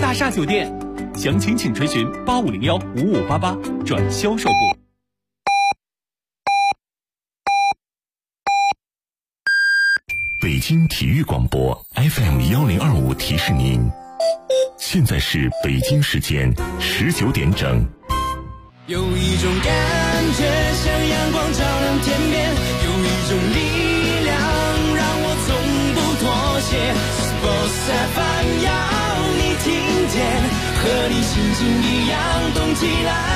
大厦酒店。详情请垂询8501-5588转销售部。 北京体育广播 FM1025提示您，现在是北京时间19点整。 有一种感觉像阳光照亮天边，有一种力量让我从不妥协。Sports FM 要你听见，和你心情一样动起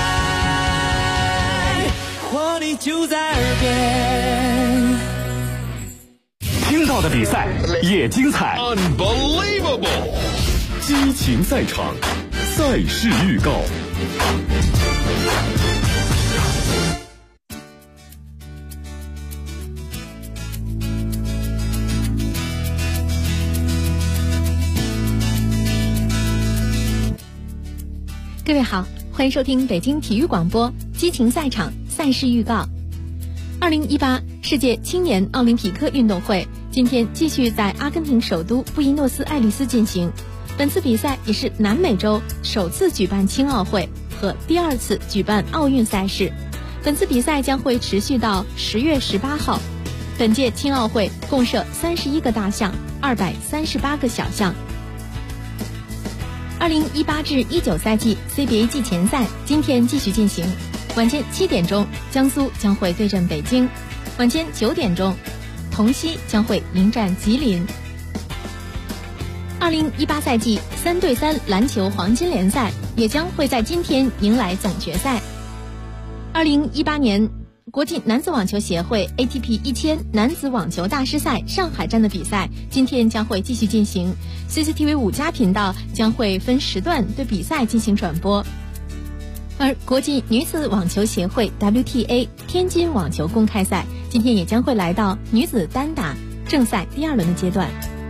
来，活力就在耳边。 听到的比赛也精彩 Unbelievable 激情赛场，赛事预告。 各位好，欢迎收听北京体育广播激情赛场赛事预告。2018世界青年奥林匹克运动会今天继续在阿根廷首都布宜诺斯艾利斯进行。本次比赛也是南美洲首次举办青奥会和第2次举办奥运赛事。本次比赛将会持续到10月18号。本届青奥会共设31个大项，238个小项。2018至19赛季 CBA 季前赛今天继续进行。晚间7点钟，江苏将会对阵北京；晚间9点钟，同曦将会迎战吉林。2018赛季3对3篮球黄金联赛也将会在今天迎来总决赛。2018年国际男子网球协会 ATP 1000男子网球大师赛上海站的比赛今天将会继续进行， CCTV 5+频道将会分时段对比赛进行转播。而国际女子网球协会 WTA 天津网球公开赛今天也将会来到女子单打正赛第2轮的阶段。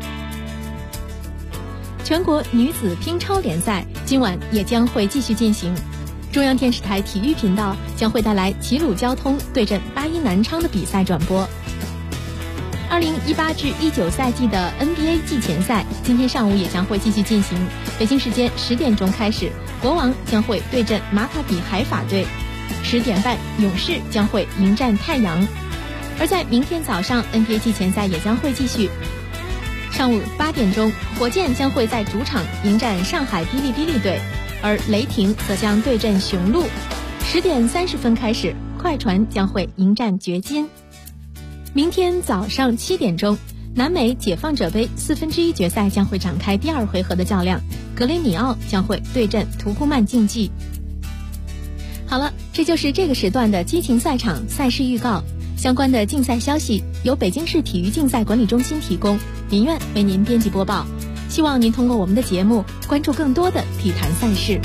全国女子乒超联赛今晚也将会继续进行，中央电视台体育频道将会带来齐鲁交通对阵81南昌的比赛转播。2018至19赛季的 NBA 季前赛今天上午也将会继续进行，北京时间10点钟开始，国王将会对阵马卡比海法队，10点半勇士将会迎战太阳。而在明天早上 NBA 季前赛也将会继续，上午8点钟，火箭将会在主场迎战上海哔哩哔哩队，而雷霆则将对阵雄鹿。10点30分开始，快船将会迎战掘金。明天早上7点钟，南美解放者杯1/4决赛将会展开第2回合的较量，格雷米奥将会对阵图库曼竞技。好了，这就是这个时段的激情赛场赛事预告。相关的竞赛消息由北京市体育竞赛管理中心提供，民院为您编辑播报。希望您通过我们的节目关注更多的体坛赛事。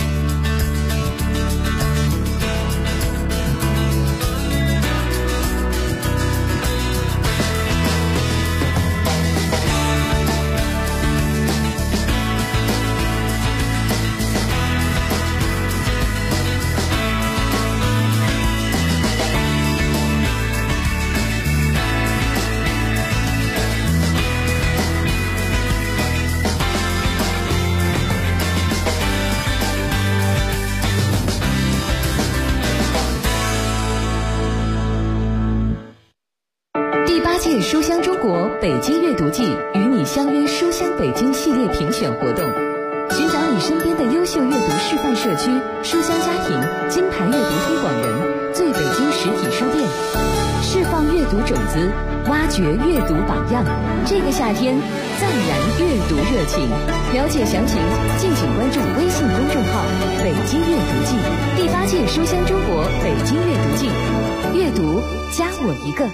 书香中国北京阅读季与你相约书香北京系列评选活动，寻找你身边的优秀阅读示范社区、书香家庭、金牌阅读推广人、最北京实体书店，释放阅读种子，挖掘阅读榜样。这个夏天暂燃阅读热情，了解详情敬请关注微信公众号北京阅读季。第8届书香中国北京阅读季，阅读加我一个。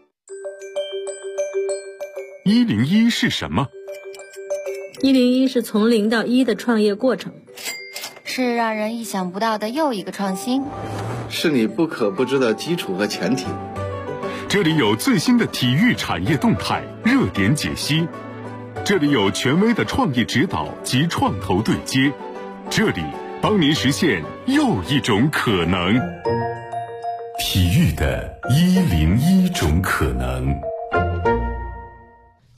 101是什么 ？101是从0到1的创业过程， 是让人意想不到的又一个创新， 是你不可不知的基础和前提。 这里有最新的体育产业动态、热点解析，这里有权威的创业指导及创投对接，这里帮您实现又一种可能。 体育的101种可能。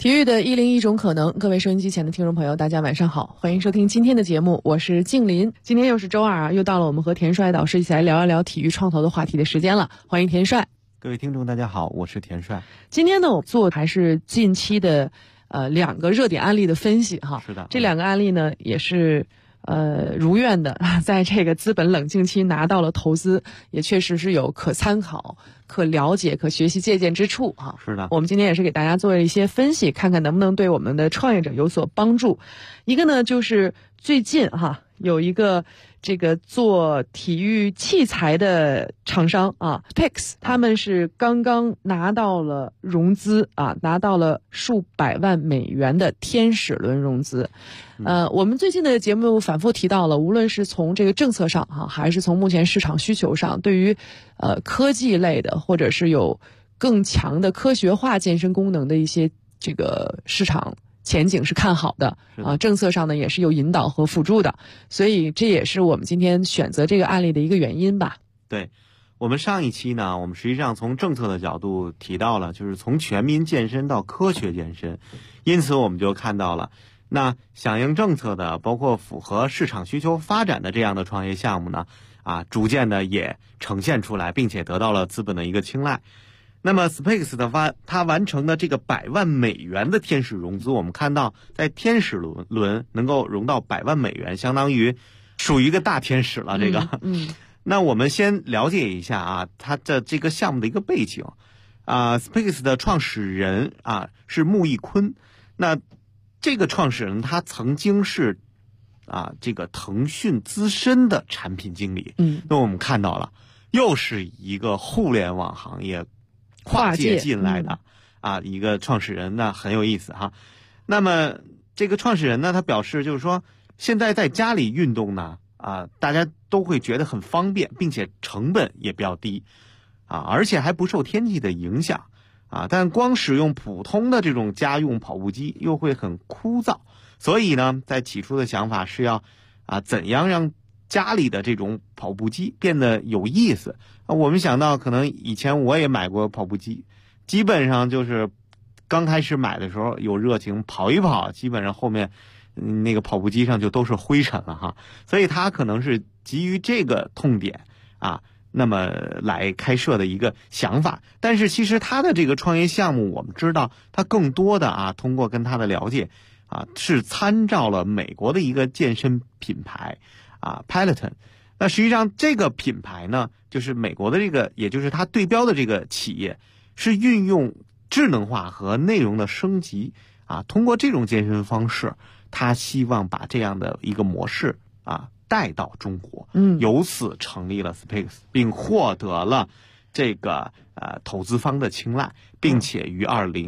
体育的101种可能，各位收音机前的听众朋友，大家晚上好，欢迎收听今天的节目，我是静林。今天又是周二啊，又到了我们和田帅导师一起来聊一聊体育创投的话题的时间了，欢迎田帅。 各位听众大家好，我是田帅。 今天呢，我做还是近期的2个热点案例的分析哈。 是的， 这2个案例呢也是如愿的，在这个资本冷静期拿到了投资，也确实是有可参考、可了解、可学习借鉴之处哈。 是的， 我们今天也是给大家做一些分析，看看能不能对我们的创业者有所帮助。一个呢，就是最近哈有一个这个做体育器材的厂商啊 ，Specs， 他们是刚刚拿到了融资啊，拿到了数百万美元的天使轮融资。我们最近的节目反复提到了，无论是从这个政策上哈，还是从目前市场需求上，对于科技类的或者是有更强的科学化健身功能的一些这个市场前景是看好的啊，政策上呢也是有引导和辅助的，所以这也是我们今天选择这个案例的一个原因吧。 对，我们上一期呢，我们实际上从政策的角度提到了，就是从全民健身到科学健身，因此我们就看到了，那响应政策的，包括符合市场需求发展的这样的创业项目呢，逐渐的也呈现出来，并且得到了资本的一个青睐。那么 Specs 的它完成的这个100万美元的天使融资，我们看到在天使轮能够融到100万美元，相当于属于一个大天使了。这个，那我们先了解一下啊，它的这个项目的一个背景。Specs 的创始人是穆义坤，那这个创始人他曾经是这个腾讯资深的产品经理。那我们看到了，又是一个互联网行业跨界进来的一个创始人呢，很有意思哈。那么这个创始人呢，他表示就是说，现在在家里运动呢，大家都会觉得很方便，并且成本也比较低而且还不受天气的影响但光使用普通的这种家用跑步机又会很枯燥，所以呢，在起初的想法是要怎样让家里的这种跑步机变得有意思。我们想到可能以前我也买过跑步机，基本上就是刚开始买的时候有热情跑一跑，基本上后面那个跑步机上就都是灰尘了哈。所以他可能是基于这个痛点那么来开设的一个想法。但是其实他的这个创业项目，我们知道他更多的通过跟他的了解是参照了美国的一个健身品牌Peloton。那实际上这个品牌呢，就是美国的这个，也就是它对标的这个企业，是运用智能化和内容的升级通过这种健身方式，他希望把这样的一个模式带到中国，由此成立了 Specs， 并获得了这个投资方的青睐，并且于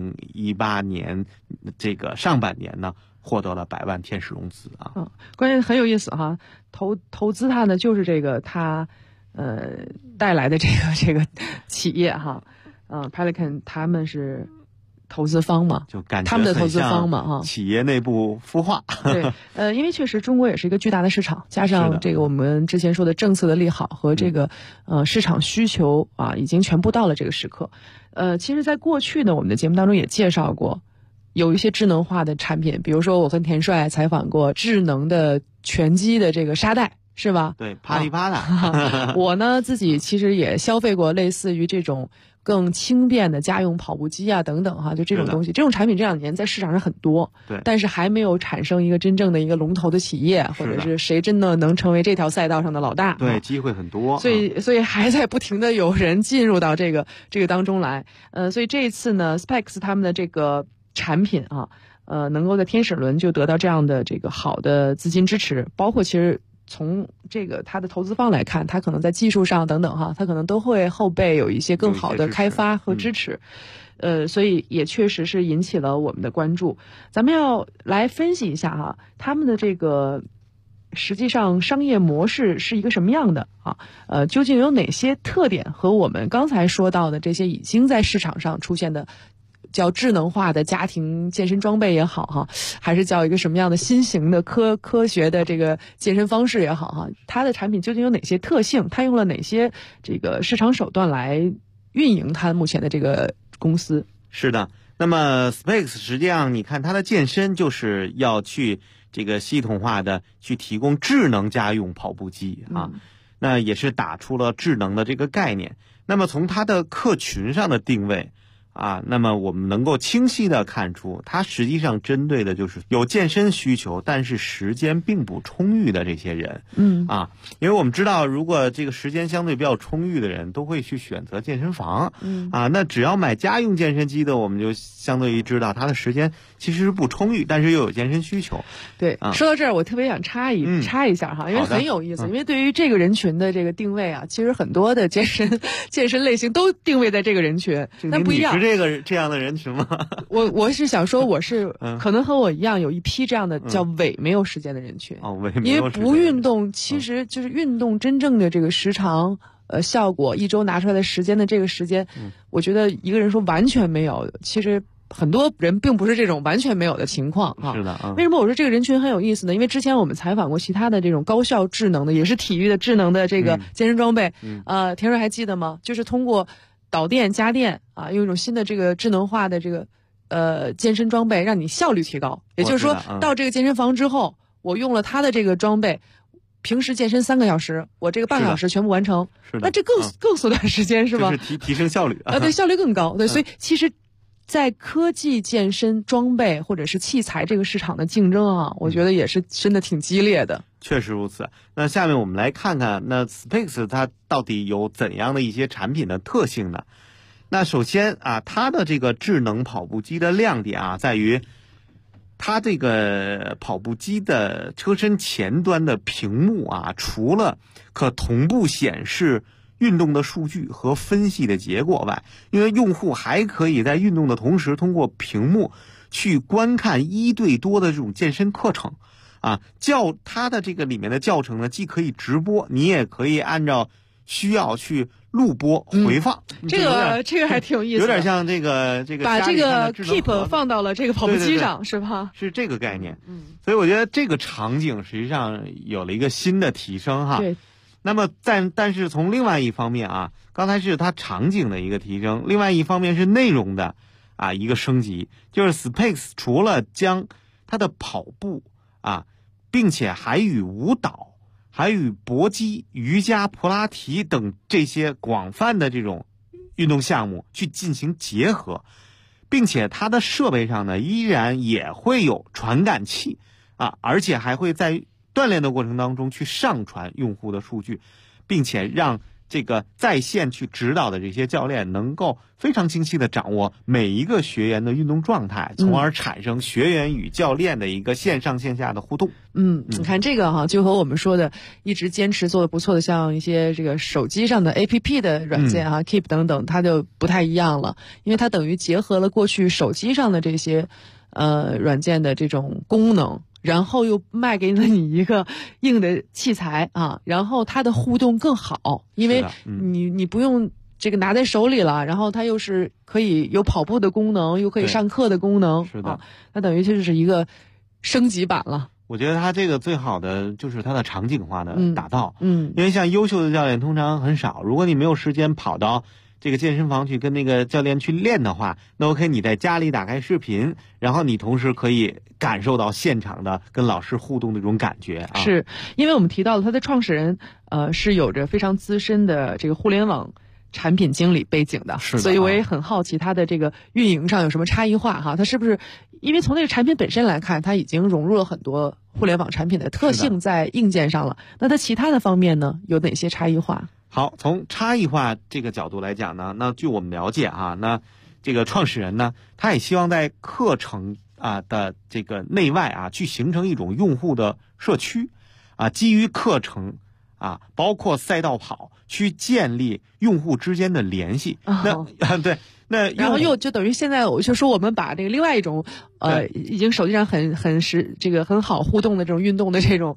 2018年这个上半年呢，获得了100万天使融资关键很有意思哈，投资他呢就是这个他带来的这个企业哈Peloton 他们是投资方嘛， 就感觉他们的投资方嘛企业内部孵化。 对，因为确实中国也是一个巨大的市场，加上这个我们之前说的政策的利好和这个市场需求已经全部到了这个时刻。其实在过去呢，我们的节目当中也介绍过有一些智能化的产品，比如说我跟田帅采访过智能的拳击的这个沙袋，是吧？ 对，啪里啪啦。 我呢自己其实也消费过类似于这种更轻便的家用跑步机等等就这种东西，这种产品这2年在市场上很多， 对， 但是还没有产生一个真正的一个龙头的企业，或者是谁真的能成为这条赛道上的老大。 对，机会很多。 所以还在不停的有人进入到这个当中来。所以这一次呢 Specs 他们的这个产品能够在天使轮就得到这样的这个好的资金支持，包括其实从这个他的投资方来看，他可能在技术上等等他可能都会后备有一些更好的开发和支持。所以也确实是引起了我们的关注。咱们要来分析一下他们的这个实际上商业模式是一个什么样的究竟有哪些特点和我们刚才说到的这些已经在市场上出现的叫智能化的家庭健身装备也好还是叫一个什么样的新型的科学的这个健身方式也好它的产品究竟有哪些特性，它用了哪些这个市场手段来运营它目前的这个公司。 是的， 那么 Specs 实际上你看它的健身就是要去这个系统化的去提供智能家用跑步机啊，那也是打出了智能的这个概念。那么从它的客群上的定位啊，那么我们能够清晰的看出，它实际上针对的就是有健身需求，但是时间并不充裕的这些人。因为我们知道，如果这个时间相对比较充裕的人，都会去选择健身房。那只要买家用健身机的，我们就相对于知道他的时间其实是不充裕，但是又有健身需求。 对，说到这儿，我特别想插一下哈，因为很有意思。因为对于这个人群的这个定位啊，其实很多的健身类型都定位在这个人群，但不一样。 这样的人群吗？ 我是想说，我是可能和我一样有一批这样的叫伪没有时间的人群。因为不运动，其实就是运动真正的这个时长效果，一周拿出来的时间的这个时间，我觉得一个人说完全没有，其实很多人并不是这种完全没有的情况啊。 是的。 为什么我说这个人群很有意思呢？因为之前我们采访过其他的这种高效智能的，也是体育的智能的这个健身装备。田瑞还记得吗？就是通过导电家电啊，用一种新的这个智能化的这个健身装备，让你效率提高。也就是说，到这个健身房之后，我用了它的这个装备，平时健身3个小时，我这个半个小时全部完成。 是的。 那这更缩短时间是吧？ 就是提升效率对，效率更高。对，所以其实在科技健身装备或者是器材这个市场的竞争啊，我觉得也是真的挺激烈的。 确实如此。那下面我们来看看，那 Specs 它到底有怎样的一些产品的特性呢？那首先啊，它的这个智能跑步机的亮点啊，在于它这个跑步机的车身前端的屏幕啊，除了可同步显示运动的数据和分析的结果外，因为用户还可以在运动的同时通过屏幕去观看1对多的这种健身课程啊。它的这个里面的教程呢，既可以直播，你也可以按照需要去录播回放。 这个还挺有意思的， 有点像这个把这个 Keep 放到了这个跑步机上。 对， 是吧？ 是这个概念。所以我觉得这个场景实际上有了一个新的提升哈。 对。 那么但是从另外一方面啊，刚才是它场景的一个提升，另外一方面是内容的一个升级。就是 Specs 除了将它的跑步并且还与舞蹈、还与搏击、瑜伽、普拉提等这些广泛的这种运动项目去进行结合，并且它的设备上呢依然也会有传感器而且还会在锻炼的过程当中去上传用户的数据，并且让这个在线去指导的这些教练能够非常清晰地掌握每一个学员的运动状态，从而产生学员与教练的一个线上线下的互动。 你看这个就和我们说的一直坚持做的不错的，像一些这个手机上的 APP 的软件Keep 等等，它就不太一样了，因为它等于结合了过去手机上的这些软件的这种功能，然后又卖给了你一个硬的器材然后它的互动更好，因为你不用这个拿在手里了，然后它又是可以有跑步的功能，又可以上课的功能。 是的， 它等于就是一个升级版了。 我觉得它这个最好的就是它的场景化的打造。因为像优秀的教练通常很少，如果你没有时间跑到这个健身房去跟那个教练去练的话，那 OK， 你在家里打开视频，然后你同时可以感受到现场的跟老师互动的这种感觉是因为我们提到了他的创始人是有着非常资深的这个互联网产品经理背景的，所以我也很好奇他的这个运营上有什么差异化他是不是因为从那个产品本身来看，他已经融入了很多互联网产品的特性在硬件上了，那他其他的方面呢有哪些差异化？ 好，从差异化这个角度来讲呢，那据我们了解那这个创始人呢，他也希望在课程的这个内外去形成一种用户的社区基于课程包括赛道跑去建立用户之间的联系。对，那然后又就等于现在我就说我们把这个另外一种已经手机上很好互动的这种运动的这种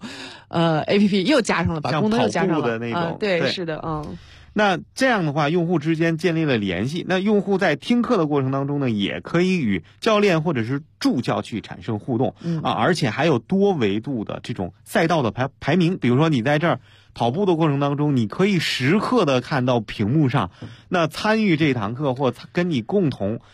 APP 又加上了，把功能又加上了， 像跑步的那种对，是的那这样的话，用户之间建立了联系，那用户在听课的过程当中呢，也可以与教练或者是助教去产生互动而且还有多维度的这种赛道的排名。比如说你在这儿跑步的过程当中，你可以时刻的看到屏幕上那参与这堂课或跟你共同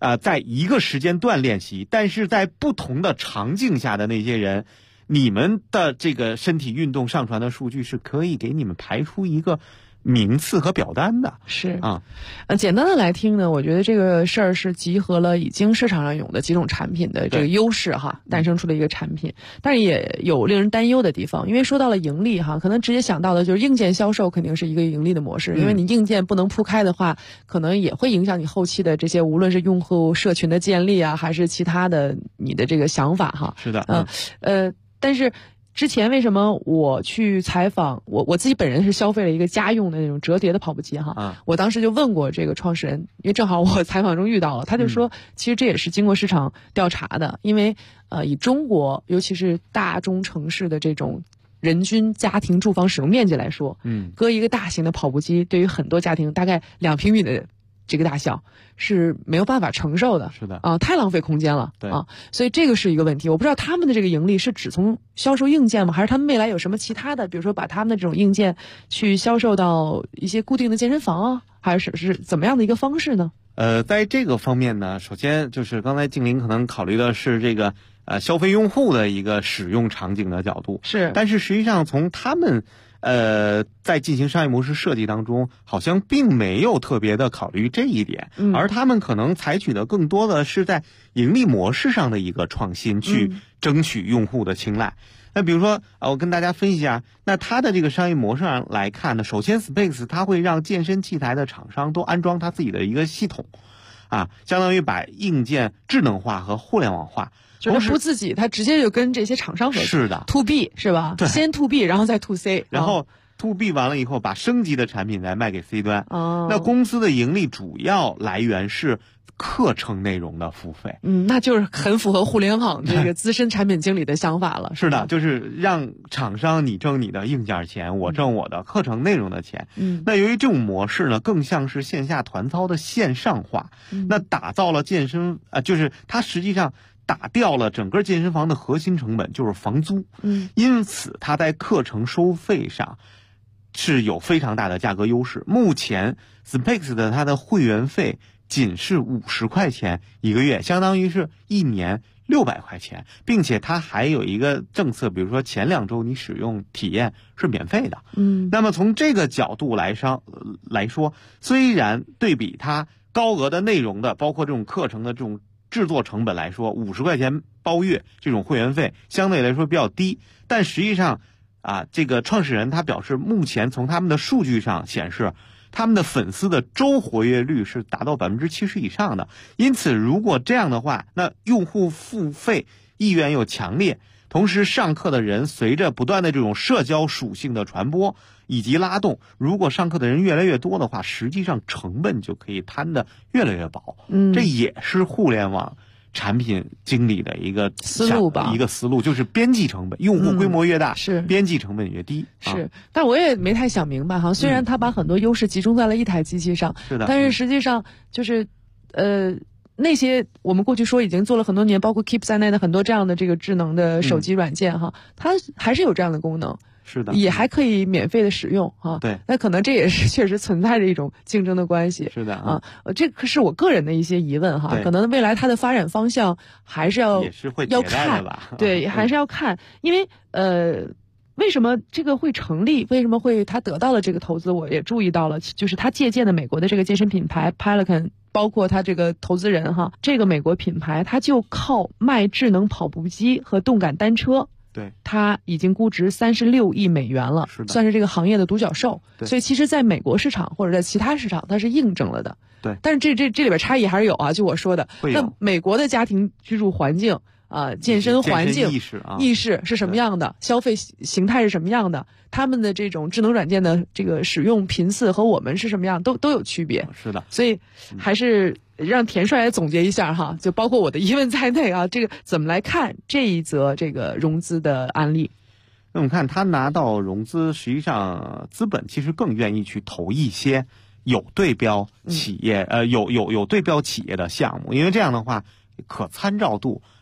在一个时间段练习，但是在不同的场景下的那些人，你们的这个身体运动上传的数据是可以给你们排出一个名次和表单的。 是啊，简单的来听呢，我觉得这个事儿是集合了已经市场上有的几种产品的这个优势哈，诞生出了一个产品，但是也有令人担忧的地方。因为说到了盈利哈，可能直接想到的就是硬件销售肯定是一个盈利的模式，因为你硬件不能铺开的话，可能也会影响你后期的这些无论是用户社群的建立啊，还是其他的你的这个想法哈。 是的， 但是之前为什么我去采访我自己本人是消费了一个家用的那种折叠的跑步机哈，我当时就问过这个创始人，因为正好我采访中遇到了，他就说其实这也是经过市场调查的，因为以中国尤其是大中城市的这种人均家庭住房使用面积来说，搁一个大型的跑步机对于很多家庭大概2平米的这个大小是没有办法承受的， 是的太浪费空间了， 对所以这个是一个问题。我不知道他们的这个盈利是只从销售硬件吗？还是他们未来有什么其他的，比如说把他们的这种硬件去销售到一些固定的健身房啊，还是怎么样的一个方式呢？ 在这个方面呢，首先就是刚才静玲可能考虑的是这个消费用户的一个使用场景的角度， 是， 但是实际上从他们在进行商业模式设计当中，好像并没有特别的考虑这一点，而他们可能采取的更多的是在盈利模式上的一个创新，去争取用户的青睐。那比如说我跟大家分析一下，那它的这个商业模式上来看呢，首先 Spex 它会让健身器材的厂商都安装它自己的一个系统，相当于把硬件智能化和互联网化。 就是不自己，他直接就跟这些厂商合作。 是的 ，to B 是吧？ 对， 先 to B， 然后再 to C， 然后 to B 完了以后，把升级的产品再卖给 C 端。那公司的盈利主要来源是课程内容的付费。 那就是很符合互联网这个资深产品经理的想法了。 是的，就是让厂商你挣你的硬件钱，我挣我的课程内容的钱。那由于这种模式呢，更像是线下团操的线上化。那打造了健身就是它实际上打掉了整个健身房的核心成本，就是房租。因此它在课程收费上是有非常大的价格优势。目前 Spex 的它的会员费仅是50块钱一个月，相当于是1年600块钱，并且它还有一个政策，比如说前2周你使用体验是免费的。那么从这个角度来说，虽然对比它高额的内容的，包括这种课程的这种制作成本来说，50块钱包月这种会员费相对来说比较低，但实际上这个创始人他表示，目前从他们的数据上显示，他们的粉丝的周活跃率是达到70%以上的。因此如果这样的话，那用户付费意愿又强烈，同时上课的人随着不断的这种社交属性的传播以及拉动，如果上课的人越来越多的话，实际上成本就可以摊得越来越薄。这也是互联网产品经理的一个思路吧， 一个思路就是边际成本，用户规模越大， 是边际成本越低。 是，但我也没太想明白哈。虽然他把很多优势集中在了一台机器上， 是的， 但是实际上就是那些我们过去说已经做了很多年，包括 Keep 在内的很多这样的这个智能的手机软件哈，它还是有这样的功能。 是的， 也还可以免费的使用对， 那可能这也是确实存在着一种竞争的关系。 是的这个是我个人的一些疑问哈。可能未来它的发展方向还是要看的吧。 对，还是要看，因为为什么这个会成立？为什么会他得到了这个投资？我也注意到了，就是他借鉴的美国的这个健身品牌 Peloton， 包括他这个投资人哈，这个美国品牌他就靠卖智能跑步机和动感单车。 对， 它已经估值36亿美元了，算是这个行业的独角兽。所以其实在美国市场或者在其他市场它是印证了的。 对， 但是这里边差异还是有就我说的，那美国的家庭居住环境健身环境意识是什么样的，消费形态是什么样的，他们的这种智能软件的这个使用频次和我们是什么样，都有区别。 是的， 所以还是让田帅来总结一下哈，就包括我的疑问在内这个怎么来看这一则这个融资的案例？ 那我们看他拿到融资，实际上资本其实更愿意去投一些有对标企业有对标企业的项目，因为这样的话可参照度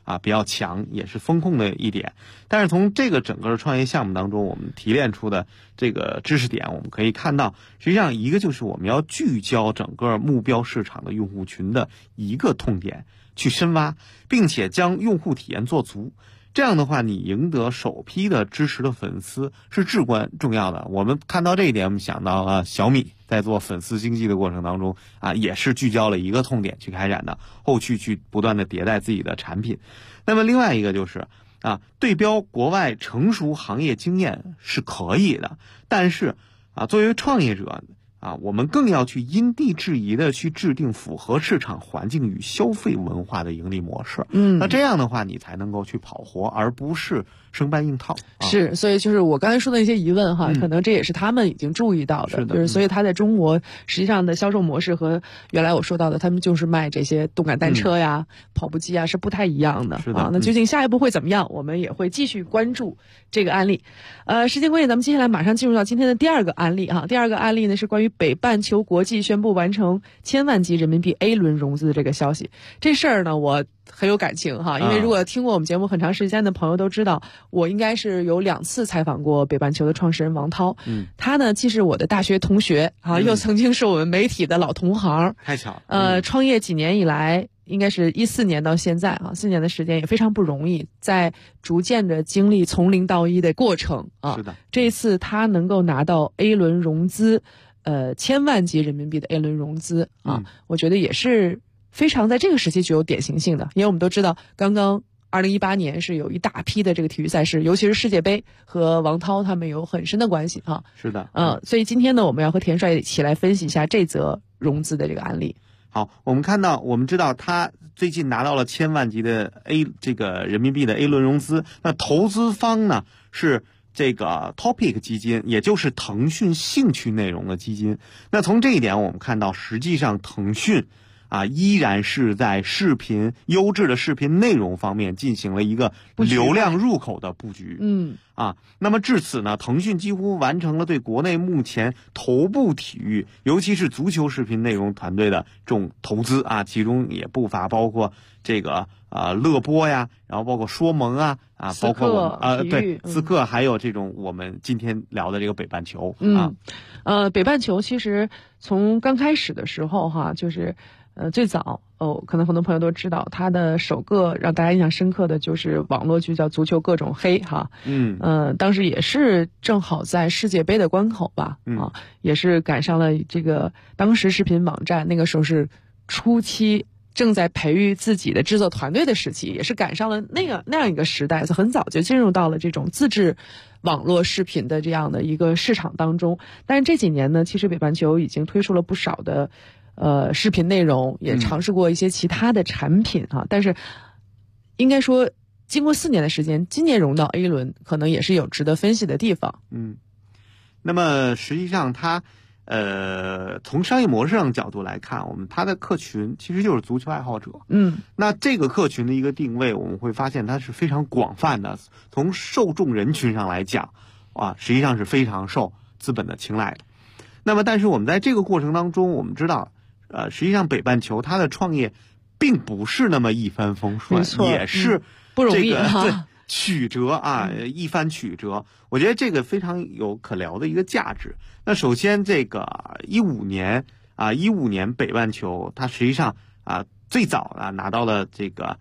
比较强，也是风控的一点。但是从这个整个创业项目当中，我们提炼出的这个知识点，我们可以看到，实际上一个就是我们要聚焦整个目标市场的用户群的一个痛点去深挖，并且将用户体验做足。这样的话，你赢得首批的支持的粉丝是至关重要的。我们看到这一点，我们想到了小米在做粉丝经济的过程当中也是聚焦了一个痛点去开展的，后续去不断的迭代自己的产品。那么另外一个就是对标国外成熟行业经验是可以的，但是作为创业者我们更要去因地制宜的去制定符合市场环境与消费文化的盈利模式。那这样的话你才能够去跑活，而不是生搬硬套。 是，所以就是我刚才说的那些疑问可能这也是他们已经注意到的。 是的， 就是所以他在中国实际上的销售模式和原来我说到的他们就是卖这些动感单车呀、跑步机是不太一样的。 是的， 那究竟下一步会怎么样，我们也会继续关注这个案例。时间关系，咱们接下来马上进入到今天的第二个案例第二个案例呢是关于北半球国际宣布完成1000万级人民币 A 轮融资的这个消息。这事儿呢我很有感情因为如果听过我们节目很长时间的朋友都知道，我应该是有2次采访过北半球的创始人王涛。他呢既是我的大学同学又曾经是我们媒体的老同行。 太巧了。 创业几年以来，应该是14年到现在4年的时间也非常不容易，在逐渐的经历从零到一的过程是的。 这一次他能够拿到 A 轮融资1000万级人民币的 A 轮融资我觉得也是非常在这个时期具有典型性的。因为我们都知道刚刚2018年是有一大批的这个体育赛事，尤其是世界杯和王涛他们有很深的关系是的。 所以今天呢我们要和田帅一起来分析一下这则融资的这个案例。 好，我们知道他最近拿到了1000万级的这个人民币的 A 轮融资，那投资方呢是这个 Topic 基金，也就是腾讯兴趣内容的基金。那从这一点我们看到，实际上腾讯依然是在优质的视频内容方面进行了一个流量入口的布局。那么至此呢，腾讯几乎完成了对国内目前头部体育，尤其是足球视频内容团队的这种投资其中也不乏包括这个乐播呀，然后包括说萌包括我们对思克，还有这种我们今天聊的这个北半球北半球其实从刚开始的时候就是最早可能很多朋友都知道，他的首个让大家印象深刻的就是网络剧叫《足球各种黑》当时也是正好在世界杯的关口吧也是赶上了这个当时视频网站那个时候是初期正在培育自己的制作团队的时期，也是赶上了那样一个时代，很早就进入到了这种自制网络视频的这样的一个市场当中。但是这几年呢，其实北半球已经推出了不少的视频内容，也尝试过一些其他的产品但是应该说经过4年的时间，今年融到 A 轮可能也是有值得分析的地方。 那么实际上它从商业模式上角度来看，它的客群其实就是足球爱好者。那这个客群的一个定位，我们会发现它是非常广泛的，从受众人群上来讲实际上是非常受资本的青睐的。那么但是我们在这个过程当中，我们知道实际上北半球它的创业并不是那么一帆风顺，也是不容易对曲折一番曲折。我觉得这个非常有可聊的一个价值。那首先这个15年北半球它实际上最早拿到了这个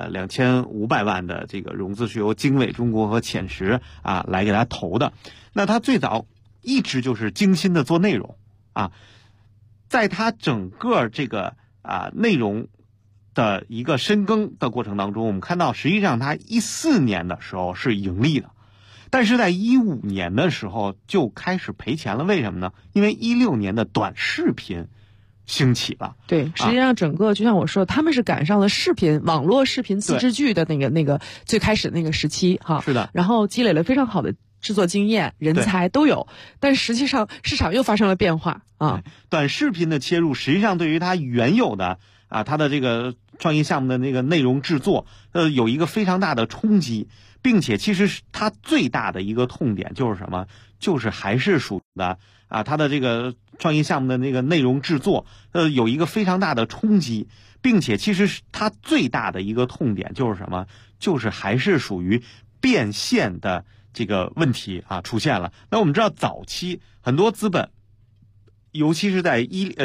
2500万的这个融资，是由经纬中国和浅石来给他投的。那他最早一直就是精心的做内容在他整个这个内容的一个深耕的过程当中，我们看到实际上他14年的时候是盈利的，但是在15年的时候就开始赔钱了。为什么呢？因为16年的短视频兴起了。 对，实际上整个就像我说，他们是赶上了网络视频自制剧的那个最开始那个时期是的， 然后积累了非常好的制作经验，人才都有，但实际上市场又发生了变化短视频的切入实际上对于它原有的它的这个创业项目的那个内容制作有一个非常大的冲击， 并且其实它最大的一个痛点就是什么？就是还是属的它的这个创业项目的那个内容制作有一个非常大的冲击，并且其实它最大的一个痛点就是什么？就是还是属于变现的这个问题出现了。那我们知道早期很多资本，尤其是在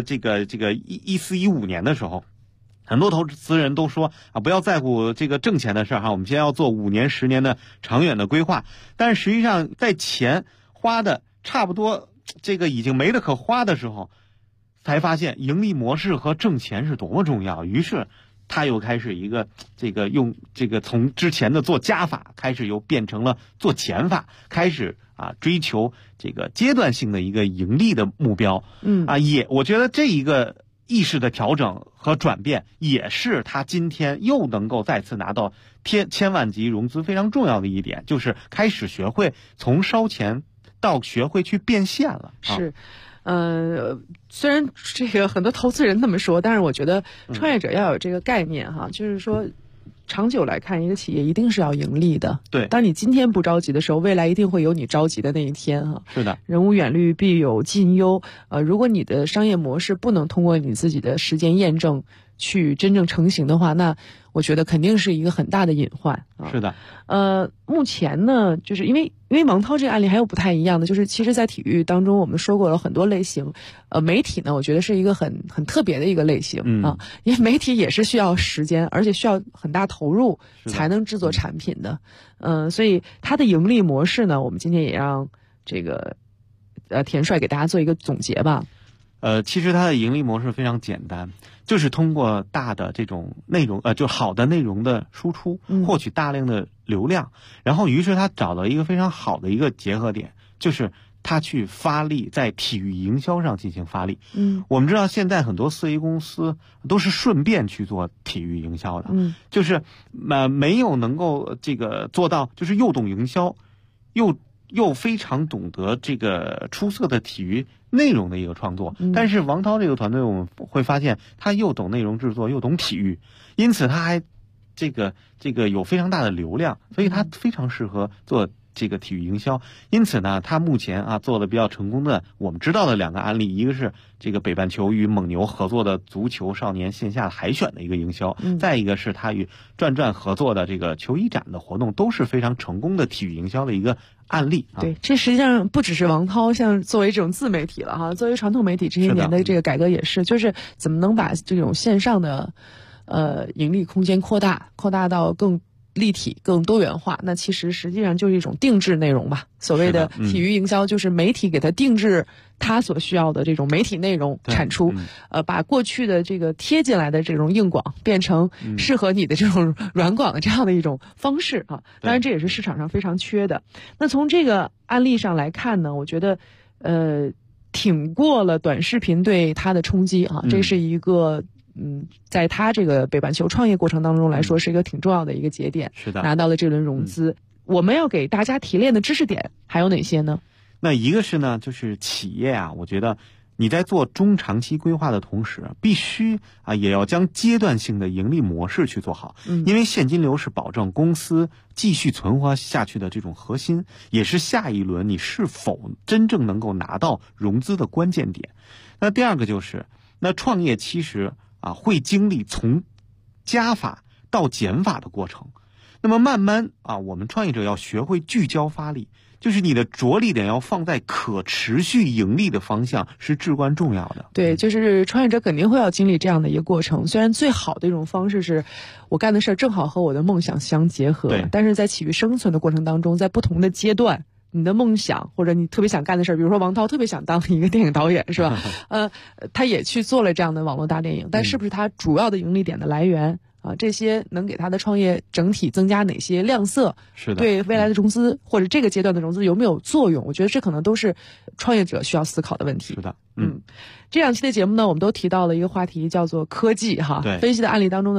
14-15年的时候，很多投资人都说不要在乎这个挣钱的事儿我们先要做5年10年的长远的规划。但是实际上在钱花的差不多这个已经没得可花的时候，才发现盈利模式和挣钱是多么重要。于是他又开始一个用这个从之前的做加法开始又变成了做减法，开始追求这个阶段性的一个盈利的目标。我觉得这一个意识的调整和转变，也是他今天又能够再次拿到千万级融资非常重要的一点，就是开始学会从烧钱到学会去变现了。 是。虽然这个很多投资人这么说，但是我觉得创业者要有这个概念就是说长久来看，一个企业一定是要盈利的。 对， 当你今天不着急的时候，未来一定会有你着急的那一天是的， 人无远虑，必有近忧。如果你的商业模式不能通过你自己的实践验证去真正成型的话，那我觉得肯定是一个很大的隐患。 是的。 目前呢，就是因为王涛这个案例还有不太一样的，就是其实在体育当中我们说过了很多类型。媒体呢，我觉得是一个很特别的一个类型因为媒体也是需要时间，而且需要很大投入才能制作产品的。所以它的盈利模式呢，我们今天也让这个田帅给大家做一个总结吧。 其实它的盈利模式非常简单，就是通过大的这种内容就好的内容的输出，获取大量的流量，然后于是他找到一个非常好的一个结合点，就是他去发力在体育营销上进行发力。我们知道现在很多4A公司都是顺便去做体育营销的，就是没有能够这个做到，就是又懂营销，又非常懂得这个出色的体育内容的一个创作。但是王涛这个团队，我们会发现他又懂内容制作，又懂体育，因此他还这个有非常大的流量，所以他非常适合做这个体育营销。因此呢，他目前做的比较成功的我们知道的2个案例，一个是这个北半球与蒙牛合作的足球少年线下海选的一个营销，再一个是他与转合作的这个球衣展的活动，都是非常成功的体育营销的一个案例。 对，这实际上不只是王涛，像作为这种自媒体了作为传统媒体这些年的这个改革也是，就是怎么能把这种线上的盈利空间扩大到更立体、更多元化。那其实实际上就是一种定制内容吧。所谓的体育营销，就是媒体给它定制它所需要的这种媒体内容产出，把过去的这个贴进来的这种硬广变成适合你的这种软广的这样的一种方式当然这也是市场上非常缺的。那从这个案例上来看呢，我觉得挺过了短视频对它的冲击这是一个在他这个北半球创业过程当中来说，是一个挺重要的一个节点。 是的， 拿到了这轮融资。我们要给大家提炼的知识点还有哪些呢？ 那一个是呢，就是企业我觉得你在做中长期规划的同时，必须也要将阶段性的盈利模式去做好。因为现金流是保证公司继续存活下去的这种核心，也是下一轮你是否真正能够拿到融资的关键点。那第二个就是，那创业其实会经历从加法到减法的过程。那么慢慢我们创业者要学会聚焦发力，就是你的着力点要放在可持续盈利的方向，是至关重要的。 对，就是创业者肯定会要经历这样的一个过程。虽然最好的一种方式是我干的事儿正好和我的梦想相结合，但是在企业生存的过程当中，在不同的阶段，你的梦想或者你特别想干的事儿，比如说王涛特别想当一个电影导演，是吧？他也去做了这样的网络大电影，但是不是他主要的盈利点的来源？这些能给他的创业整体增加哪些亮色？ 是的， 对未来的融资或者这个阶段的融资有没有作用？我觉得这可能都是创业者需要思考的问题。 是的， 这2期的节目呢，我们都提到了一个话题，叫做科技对，分析的案例当中呢。